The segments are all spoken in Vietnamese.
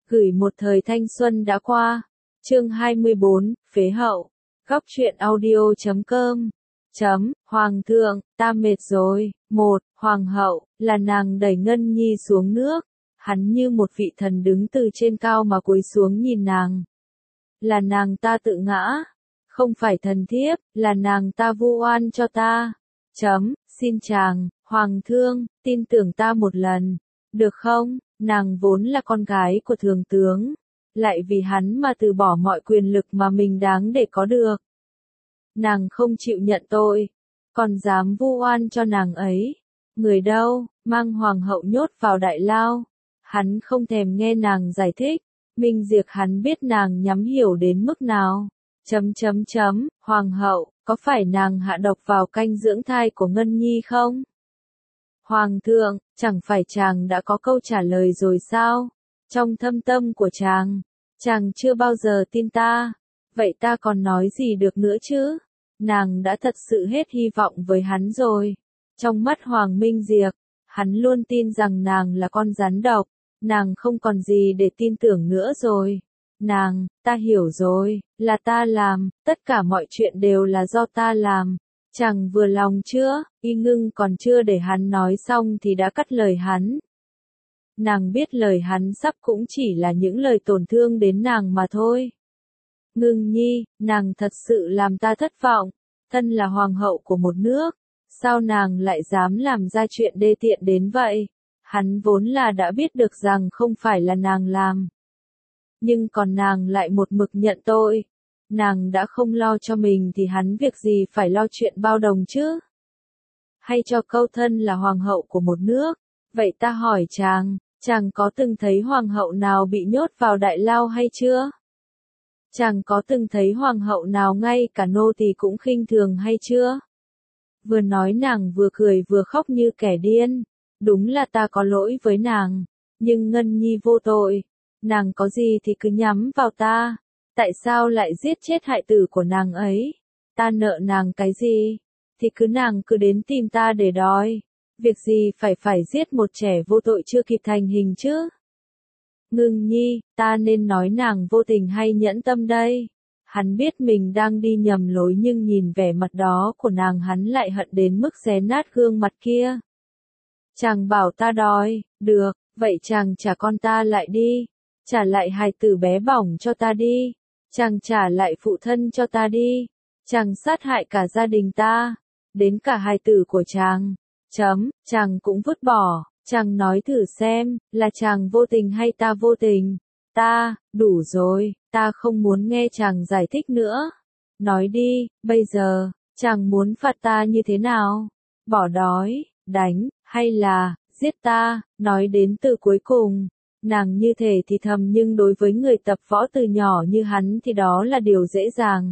Gửi một thời thanh xuân đã qua. Chương 24, Phế hậu. Góc truyện audio.com. Hoàng thượng, ta mệt rồi. Hoàng hậu, là nàng đẩy Ngân Nhi xuống nước. Hắn như một vị thần đứng từ trên cao mà cúi xuống nhìn nàng. Là nàng ta tự ngã. Không phải thần thiếp, là nàng ta vu oan cho ta. Xin chàng, Hoàng thương, tin tưởng ta một lần. Được không? Nàng vốn là con gái của thường tướng. Lại vì hắn mà từ bỏ mọi quyền lực mà mình đáng để có được. Nàng không chịu nhận tội. Còn dám vu oan cho nàng ấy. Người đâu, mang hoàng hậu nhốt vào đại lao. Hắn không thèm nghe nàng giải thích. Minh diệt hắn biết nàng nhắm hiểu đến mức nào. Hoàng hậu, có phải nàng hạ độc vào canh dưỡng thai của Ngân Nhi không? Hoàng thượng, chẳng phải chàng đã có câu trả lời rồi sao? Trong thâm tâm của chàng chưa bao giờ tin ta. Vậy ta còn nói gì được nữa chứ? Nàng đã thật sự hết hy vọng với hắn rồi. Trong mắt Hoàng Minh Diệp, hắn luôn tin rằng nàng là con rắn độc. Nàng không còn gì để tin tưởng nữa rồi. Ta hiểu rồi, là ta làm, tất cả mọi chuyện đều là do ta làm. Chàng vừa lòng chưa? Y Ngưng còn chưa để hắn nói xong thì đã cắt lời hắn. Nàng biết lời hắn sắp cũng chỉ là những lời tổn thương đến nàng mà thôi. Ngưng Nhi, nàng thật sự làm ta thất vọng. Thân là hoàng hậu của một nước, sao nàng lại dám làm ra chuyện đê tiện đến vậy? Hắn vốn là đã biết được rằng không phải là nàng làm. Nhưng còn nàng lại một mực nhận tội. Nàng đã không lo cho mình thì hắn việc gì phải lo chuyện bao đồng chứ? Hay cho câu thân là hoàng hậu của một nước. Vậy ta hỏi chàng có từng thấy hoàng hậu nào bị nhốt vào đại lao hay chưa? Chàng có từng thấy hoàng hậu nào ngay cả nô tỳ cũng khinh thường hay chưa? Vừa nói nàng vừa cười vừa khóc như kẻ điên. Đúng là ta có lỗi với nàng. Nhưng Ngân Nhi vô tội. Nàng có gì thì cứ nhắm vào ta. Tại sao lại giết chết hại tử của nàng ấy? Ta nợ nàng cái gì? Thì nàng cứ đến tìm ta để đòi. Việc gì phải giết một trẻ vô tội chưa kịp thành hình chứ? Ngưng Nhi, ta nên nói nàng vô tình hay nhẫn tâm đây? Hắn biết mình đang đi nhầm lối nhưng nhìn vẻ mặt đó của nàng hắn lại hận đến mức xé nát gương mặt kia. Chàng bảo ta đòi, được, vậy chàng trả con ta lại đi. Trả lại hài tử bé bỏng cho ta đi. Chàng trả lại phụ thân cho ta đi. Chàng sát hại cả gia đình ta. Đến cả hài tử của chàng. Chàng cũng vứt bỏ. Chàng nói thử xem, là chàng vô tình hay ta vô tình? Đủ rồi, ta không muốn nghe chàng giải thích nữa. Nói đi, bây giờ, chàng muốn phạt ta như thế nào? Bỏ đói, đánh, hay là, giết ta? Nói đến từ cuối cùng. Nàng như thể thì thầm nhưng đối với người tập võ từ nhỏ như hắn thì đó là điều dễ dàng.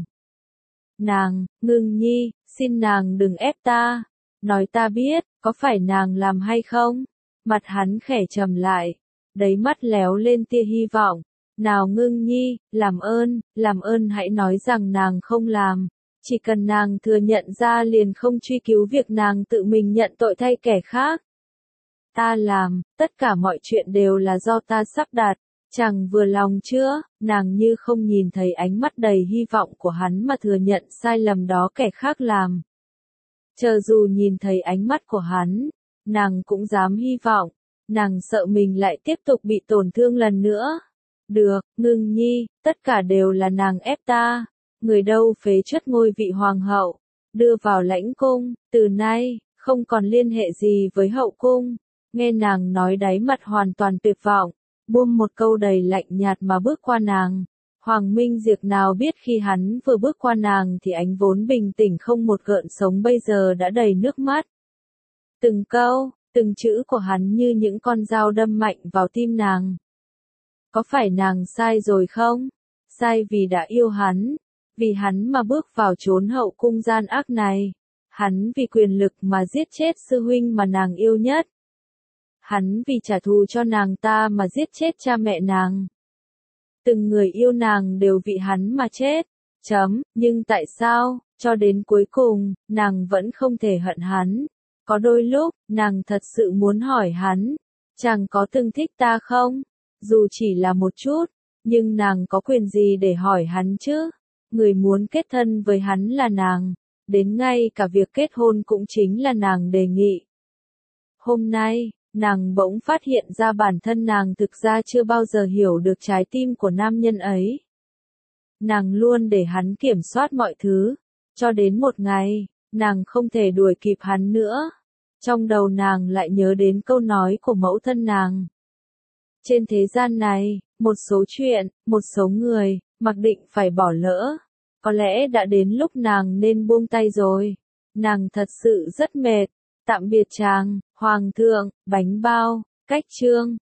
Ngưng Nhi, xin nàng đừng ép ta. Nói ta biết, có phải nàng làm hay không? Mặt hắn khẽ trầm lại. Đáy mắt léo lên tia hy vọng. Nào Ngưng Nhi, làm ơn hãy nói rằng nàng không làm. Chỉ cần nàng thừa nhận ra liền không truy cứu việc nàng tự mình nhận tội thay kẻ khác. Ta làm, tất cả mọi chuyện đều là do ta sắp đặt. Chàng vừa lòng chưa? Nàng như không nhìn thấy ánh mắt đầy hy vọng của hắn mà thừa nhận sai lầm đó kẻ khác làm. Chờ dù nhìn thấy ánh mắt của hắn, nàng cũng dám hy vọng. Nàng sợ mình lại tiếp tục bị tổn thương lần nữa. Được, Ngưng Nhi, tất cả đều là nàng ép ta. Người đâu phế truất ngôi vị hoàng hậu, đưa vào lãnh cung, từ nay, không còn liên hệ gì với hậu cung. Nghe nàng nói đáy mặt hoàn toàn tuyệt vọng, buông một câu đầy lạnh nhạt mà bước qua nàng. Hoàng Minh Diệp nào biết khi hắn vừa bước qua nàng thì ánh vốn bình tĩnh không một gợn sống bây giờ đã đầy nước mắt. Từng câu, từng chữ của hắn như những con dao đâm mạnh vào tim nàng. Có phải nàng sai rồi không? Sai vì đã yêu hắn, vì hắn mà bước vào chốn hậu cung gian ác này. Hắn vì quyền lực mà giết chết sư huynh mà nàng yêu nhất. Hắn vì trả thù cho nàng ta mà giết chết cha mẹ nàng. Từng người yêu nàng đều vì hắn mà chết. Nhưng tại sao, cho đến cuối cùng, nàng vẫn không thể hận hắn? Có đôi lúc, nàng thật sự muốn hỏi hắn, chàng có từng thích ta không? dù chỉ là một chút, nhưng nàng có quyền gì để hỏi hắn chứ? Người muốn kết thân với hắn là nàng, đến ngay cả việc kết hôn cũng chính là nàng đề nghị. Hôm nay, nàng bỗng phát hiện ra bản thân nàng thực ra chưa bao giờ hiểu được trái tim của nam nhân ấy. Nàng luôn để hắn kiểm soát mọi thứ, cho đến một ngày, nàng không thể đuổi kịp hắn nữa. Trong đầu nàng lại nhớ đến câu nói của mẫu thân nàng. Trên thế gian này, một số chuyện, một số người, mặc định phải bỏ lỡ. Có lẽ đã đến lúc nàng nên buông tay rồi. Nàng thật sự rất mệt. Tạm biệt chàng, hoàng thượng, bánh bao, cách chương.